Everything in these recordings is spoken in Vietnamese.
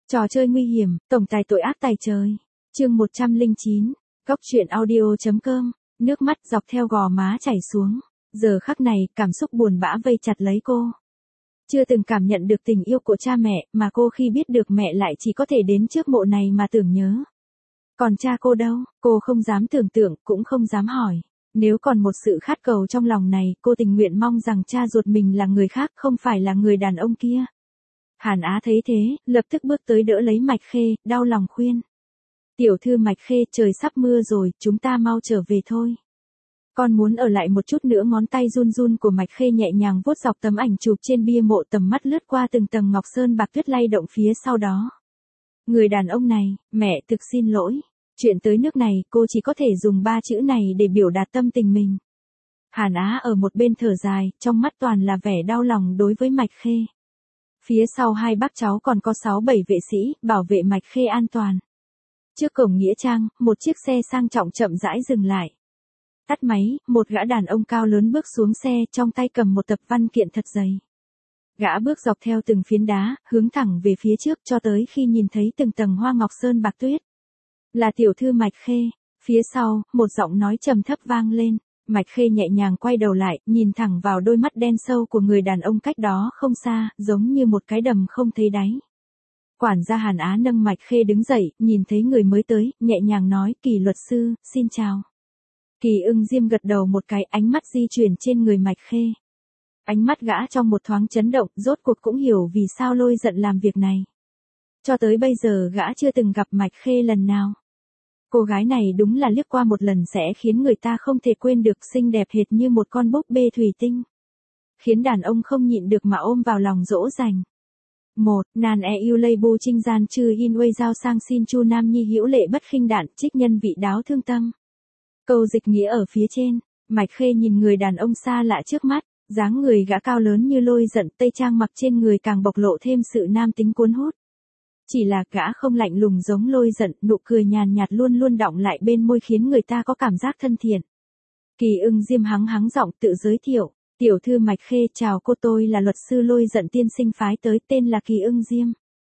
Trò chơi nguy hiểm, tổng tài tội ác tày trời. Chương 109. Góc truyện audio.com. Nước mắt dọc theo gò má chảy xuống. Giờ khắc này, cảm xúc buồn bã vây chặt lấy cô. Chưa từng cảm nhận được tình yêu của cha mẹ, mà cô khi biết được mẹ lại chỉ có thể đến trước mộ này mà tưởng nhớ. Còn cha cô đâu, cô không dám tưởng tượng, cũng không dám hỏi. Nếu còn một sự khát cầu trong lòng này, cô tình nguyện mong rằng cha ruột mình là người khác, không phải là người đàn ông kia. Hàn Á thấy thế, lập tức bước tới đỡ lấy Mạch Khê, đau lòng khuyên. Tiểu thư Mạch Khê, trời sắp mưa rồi, chúng ta mau trở về thôi. Con muốn ở lại một chút nữa. Ngón tay run run của Mạch Khê nhẹ nhàng vuốt dọc tấm ảnh chụp trên bia mộ, tầm mắt lướt qua từng tầng ngọc sơn bạc tuyết lay động phía sau đó. Người đàn ông này, mẹ thực xin lỗi. Chuyện tới nước này, cô chỉ có thể dùng 3 chữ này để biểu đạt tâm tình mình. Hàn Á ở một bên thở dài, trong mắt toàn là vẻ đau lòng đối với Mạch Khê. Phía sau hai bác cháu còn có 6-7 vệ sĩ, bảo vệ Mạch Khê an toàn. Trước cổng nghĩa trang, một chiếc xe sang trọng chậm rãi dừng lại. Tắt máy, một gã đàn ông cao lớn bước xuống xe, trong tay cầm một tập văn kiện thật dày. Gã bước dọc theo từng phiến đá, hướng thẳng về phía trước cho tới khi nhìn thấy từng tầng hoa ngọc sơn bạc tuyết. Là tiểu thư Mạch Khê. Phía sau, một giọng nói trầm thấp vang lên. Mạch Khê nhẹ nhàng quay đầu lại, nhìn thẳng vào đôi mắt đen sâu của người đàn ông cách đó không xa, giống như một cái đầm không thấy đáy. Quản gia Hàn Á nâng Mạch Khê đứng dậy, nhìn thấy người mới tới, nhẹ nhàng nói, Kỳ luật sư, xin chào. Kỳ Ưng Diêm gật đầu một cái, ánh mắt di chuyển trên người Mạch Khê. Ánh mắt gã trong một thoáng chấn động, rốt cuộc cũng hiểu vì sao Lôi Giận làm việc này. Cho tới bây giờ gã chưa từng gặp Mạch Khê lần nào. Cô gái này đúng là liếc qua một lần sẽ khiến người ta không thể quên được, xinh đẹp hệt như một con búp bê thủy tinh. Khiến đàn ông không nhịn được mà ôm vào lòng dỗ dành. 1. Nan e yêu lây bu trinh gian chư in uây giao sang xin chu nam nhi hữu lệ bất khinh đạn, trích nhân vị đáo thương tâm. Câu dịch nghĩa ở phía trên. Mạch Khê nhìn người đàn ông xa lạ trước mắt, dáng người gã cao lớn như Lôi Giận, tây trang mặc trên người càng bộc lộ thêm sự nam tính cuốn hút. Chỉ là gã không lạnh lùng giống Lôi Giận, nụ cười nhàn nhạt luôn luôn đọng lại bên môi khiến người ta có cảm giác thân thiện. Kỳ Ưng Diêm hắng giọng tự giới thiệu, tiểu thư Mạch Khê, chào cô, tôi là luật sư Lôi Giận tiên sinh phái tới, tên là Kỳ Ưng Diêm.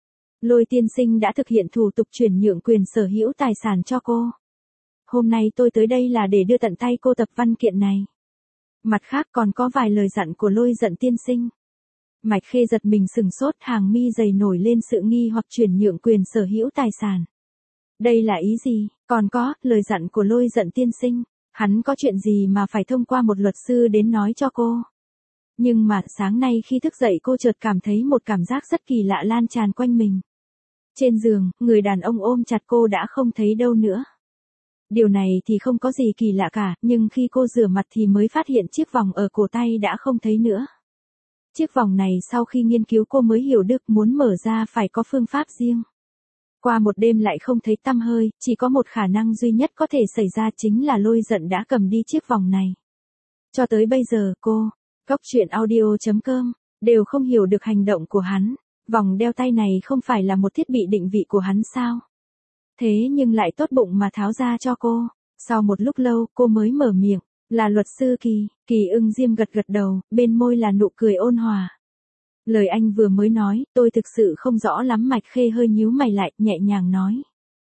Lôi tiên sinh đã thực hiện thủ tục chuyển nhượng quyền sở hữu tài sản cho cô. Hôm nay tôi tới đây là để đưa tận tay cô tập văn kiện này. Mặt khác còn có vài lời dặn của Lôi Giận tiên sinh. Mạch Khê giật mình sừng sốt, hàng mi dày nổi lên sự nghi hoặc chuyển nhượng quyền sở hữu tài sản. Đây là ý gì? Còn có, lời dặn của Lôi Giận tiên sinh, hắn có chuyện gì mà phải thông qua một luật sư đến nói cho cô? Nhưng mà sáng nay khi thức dậy cô chợt cảm thấy một cảm giác rất kỳ lạ lan tràn quanh mình. Trên giường, người đàn ông ôm chặt cô đã không thấy đâu nữa. Điều này thì không có gì kỳ lạ cả, nhưng khi cô rửa mặt thì mới phát hiện chiếc vòng ở cổ tay đã không thấy nữa. Chiếc vòng này sau khi nghiên cứu cô mới hiểu được muốn mở ra phải có phương pháp riêng. Qua một đêm lại không thấy tăm hơi, chỉ có một khả năng duy nhất có thể xảy ra chính là Lôi Giận đã cầm đi chiếc vòng này. Cho tới bây giờ cô, góc truyện audio.com, đều không hiểu được hành động của hắn. Vòng đeo tay này không phải là một thiết bị định vị của hắn sao? Thế nhưng lại tốt bụng mà tháo ra cho cô. Sau một lúc lâu cô mới mở miệng, là luật sư Kỳ. Kỳ Ưng Diêm gật đầu, bên môi là nụ cười ôn hòa. Lời anh vừa mới nói, tôi thực sự không rõ lắm. Mạch Khê hơi nhíu mày lại, nhẹ nhàng nói.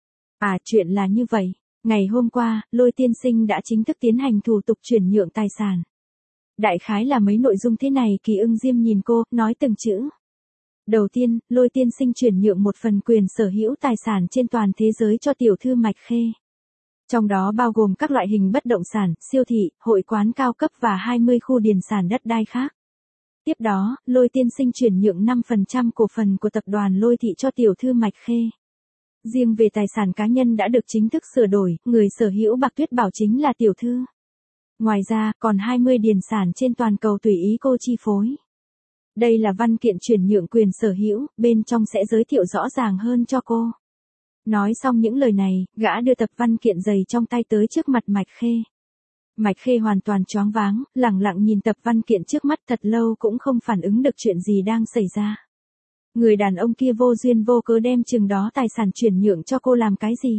Chuyện là như vậy. Ngày hôm qua, Lôi tiên sinh đã chính thức tiến hành thủ tục chuyển nhượng tài sản. Đại khái là mấy nội dung thế này. Kỳ Ưng Diêm nhìn cô, nói từng chữ. Đầu tiên, Lôi tiên sinh chuyển nhượng một phần quyền sở hữu tài sản trên toàn thế giới cho tiểu thư Mạch Khê. Trong đó bao gồm các loại hình bất động sản, siêu thị, hội quán cao cấp và 20 khu điền sản đất đai khác. Tiếp đó, Lôi tiên sinh chuyển nhượng 5% cổ phần của tập đoàn Lôi thị cho tiểu thư Mạch Khê. Riêng về tài sản cá nhân đã được chính thức sửa đổi, người sở hữu bạc tuyết bảo chính là tiểu thư. Ngoài ra, còn 20 điền sản trên toàn cầu tùy ý cô chi phối. Đây là văn kiện chuyển nhượng quyền sở hữu, bên trong sẽ giới thiệu rõ ràng hơn cho cô. Nói xong những lời này, gã đưa tập văn kiện dày trong tay tới trước mặt Mạch Khê. Mạch Khê hoàn toàn choáng váng, lẳng lặng nhìn tập văn kiện trước mắt thật lâu cũng không phản ứng được chuyện gì đang xảy ra. Người đàn ông kia vô duyên vô cớ đem chừng đó tài sản chuyển nhượng cho cô làm cái gì?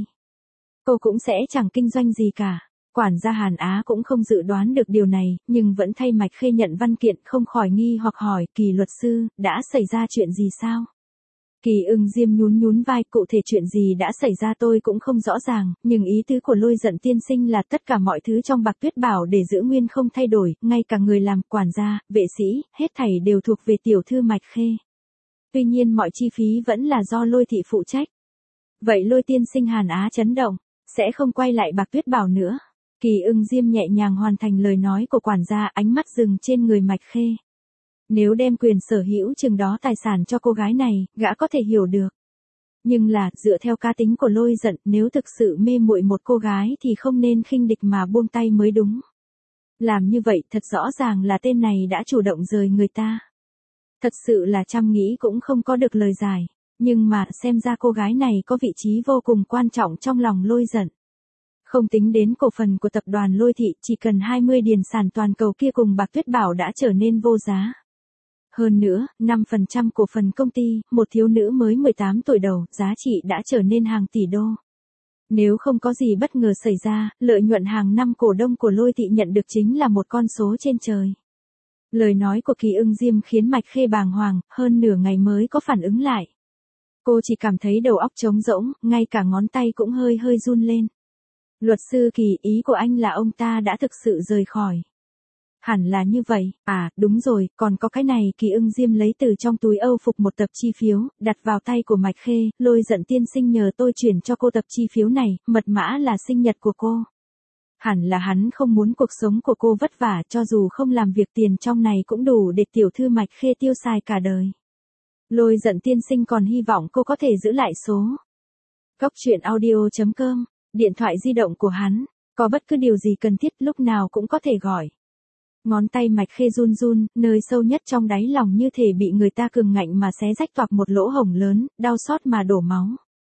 Cô cũng sẽ chẳng kinh doanh gì cả. Quản gia Hàn Á cũng không dự đoán được điều này, nhưng vẫn thay Mạch Khê nhận văn kiện, không khỏi nghi hoặc hỏi, Kỳ luật sư, đã xảy ra chuyện gì sao? Kỳ Ưng Diêm nhún nhún vai, cụ thể chuyện gì đã xảy ra tôi cũng không rõ ràng, nhưng ý tứ của Lôi Giận tiên sinh là tất cả mọi thứ trong Bạc Tuyết Bảo để giữ nguyên không thay đổi, ngay cả người làm, quản gia, vệ sĩ, hết thảy đều thuộc về tiểu thư Mạch Khê. Tuy nhiên mọi chi phí vẫn là do Lôi thị phụ trách. Vậy Lôi tiên sinh? Hàn Á chấn động, sẽ không quay lại Bạc Tuyết Bảo nữa. Kỳ Ưng Diêm nhẹ nhàng hoàn thành lời nói của quản gia, ánh mắt dừng trên người Mạch Khê. Nếu đem quyền sở hữu chừng đó tài sản cho cô gái này, gã có thể hiểu được. Nhưng là, dựa theo cá tính của Lôi Giận, nếu thực sự mê muội một cô gái thì không nên khinh địch mà buông tay mới đúng. Làm như vậy thật rõ ràng là tên này đã chủ động rời người ta. Thật sự là chăm nghĩ cũng không có được lời giải. Nhưng mà xem ra cô gái này có vị trí vô cùng quan trọng trong lòng Lôi Giận. Không tính đến cổ phần của tập đoàn Lôi thị, chỉ cần 20 điền sản toàn cầu kia cùng Bạc Tuyết Bảo đã trở nên vô giá. Hơn nữa, 5% cổ phần công ty, một thiếu nữ mới 18 tuổi đầu, giá trị đã trở nên hàng tỷ đô. Nếu không có gì bất ngờ xảy ra, lợi nhuận hàng năm cổ đông của Lôi thị nhận được chính là một con số trên trời. Lời nói của Kỳ Ưng Diêm khiến Mạch Khê bàng hoàng, hơn nửa ngày mới có phản ứng lại. Cô chỉ cảm thấy đầu óc trống rỗng, ngay cả ngón tay cũng hơi hơi run lên. Luật sư Kỳ, ý của anh là ông ta đã thực sự rời khỏi. Hẳn là như vậy, à, đúng rồi, còn có cái này. Kỳ Ưng Diêm lấy từ trong túi âu phục một tập chi phiếu, đặt vào tay của Mạch Khê. Lôi Giận tiên sinh nhờ tôi chuyển cho cô tập chi phiếu này, mật mã là sinh nhật của cô. Hẳn là hắn không muốn cuộc sống của cô vất vả, cho dù không làm việc tiền trong này cũng đủ để tiểu thư Mạch Khê tiêu xài cả đời. Lôi Giận tiên sinh còn hy vọng cô có thể giữ lại số. Góc truyện audio.com, điện thoại di động của hắn, có bất cứ điều gì cần thiết lúc nào cũng có thể gọi. Ngón tay Mạch Khê run run, nơi sâu nhất trong đáy lòng như thể bị người ta cường ngạnh mà xé rách toạc một lỗ hổng lớn, đau xót mà đổ máu.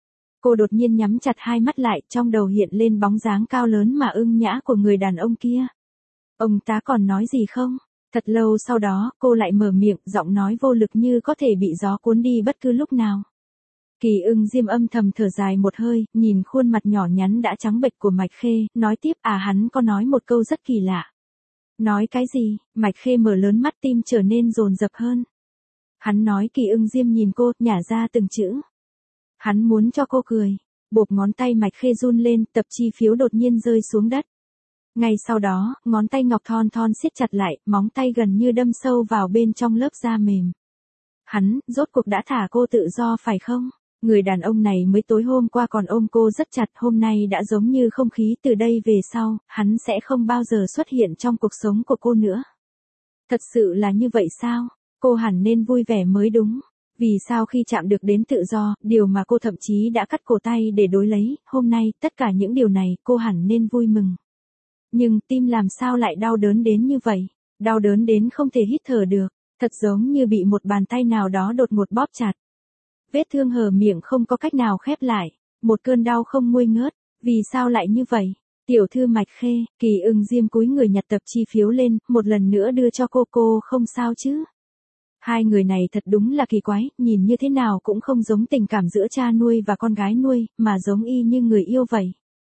Cô đột nhiên nhắm chặt hai mắt lại, trong đầu hiện lên bóng dáng cao lớn mà ưng nhã của người đàn ông kia. Ông ta còn nói gì không? Thật lâu sau đó, cô lại mở miệng, giọng nói vô lực như có thể bị gió cuốn đi bất cứ lúc nào. Kỳ Ưng Diêm âm thầm thở dài một hơi, nhìn khuôn mặt nhỏ nhắn đã trắng bệch của Mạch Khê, nói tiếp, à, hắn có nói một câu rất kỳ lạ. Nói cái gì? Mạch Khê mở lớn mắt, tim trở nên dồn dập hơn. Hắn nói. Kỳ Ưng Diêm nhìn cô, nhả ra từng chữ. Hắn muốn cho cô cười. Bộp ngón tay Mạch Khê run lên, tập chi phiếu đột nhiên rơi xuống đất. Ngay sau đó, ngón tay ngọc thon thon siết chặt lại, móng tay gần như đâm sâu vào bên trong lớp da mềm. Hắn, rốt cuộc đã thả cô tự do phải không? Người đàn ông này mới tối hôm qua còn ôm cô rất chặt, hôm nay đã giống như không khí. Từ đây về sau, hắn sẽ không bao giờ xuất hiện trong cuộc sống của cô nữa. Thật sự là như vậy sao? Cô hẳn nên vui vẻ mới đúng. Vì sao khi chạm được đến tự do, điều mà cô thậm chí đã cắt cổ tay để đối lấy, hôm nay, tất cả những điều này, cô hẳn nên vui mừng. Nhưng tim làm sao lại đau đớn đến như vậy? Đau đớn đến không thể hít thở được, thật giống như bị một bàn tay nào đó đột ngột bóp chặt. Vết thương hở miệng không có cách nào khép lại, một cơn đau không nguôi ngớt. Vì sao lại như vậy? Tiểu thư Mạch Khê. Kỳ Ưng Diêm cúi người nhặt tập chi phiếu lên, một lần nữa đưa cho cô không sao chứ? Hai người này thật đúng là kỳ quái, nhìn như thế nào cũng không giống tình cảm giữa cha nuôi và con gái nuôi, mà giống y như người yêu vậy.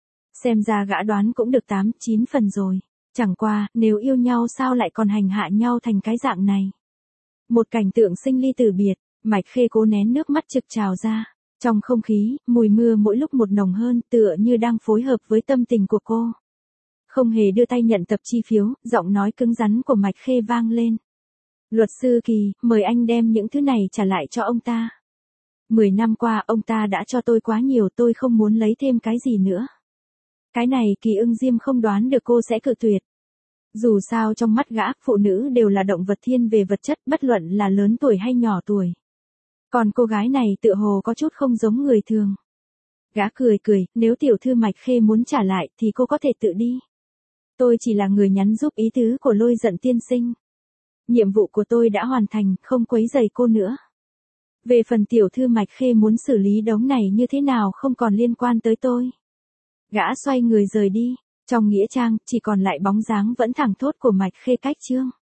Xem ra gã đoán cũng được 8-9 phần rồi. Chẳng qua, nếu yêu nhau sao lại còn hành hạ nhau thành cái dạng này? Một cảnh tượng sinh ly tử biệt. Mạch Khê cố nén nước mắt trực trào ra. Trong không khí, mùi mưa mỗi lúc một nồng hơn, tựa như đang phối hợp với tâm tình của cô. Không hề đưa tay nhận tập chi phiếu, giọng nói cứng rắn của Mạch Khê vang lên. Luật sư Kỳ, mời anh đem những thứ này trả lại cho ông ta. 10 năm qua ông ta đã cho tôi quá nhiều, tôi không muốn lấy thêm cái gì nữa. Cái này Kỳ Ưng Diêm không đoán được cô sẽ cự tuyệt. Dù sao trong mắt gã, phụ nữ đều là động vật thiên về vật chất, bất luận là lớn tuổi hay nhỏ tuổi. Còn cô gái này tựa hồ có chút không giống người thường. Gã cười cười, nếu tiểu thư Mạch Khê muốn trả lại thì cô có thể tự đi. Tôi chỉ là người nhắn giúp ý tứ của Lôi Giận tiên sinh. Nhiệm vụ của tôi đã hoàn thành, không quấy rầy cô nữa. Về phần tiểu thư Mạch Khê muốn xử lý đống này như thế nào không còn liên quan tới tôi. Gã xoay người rời đi, trong nghĩa trang chỉ còn lại bóng dáng vẫn thẳng thốt của Mạch Khê cách chương.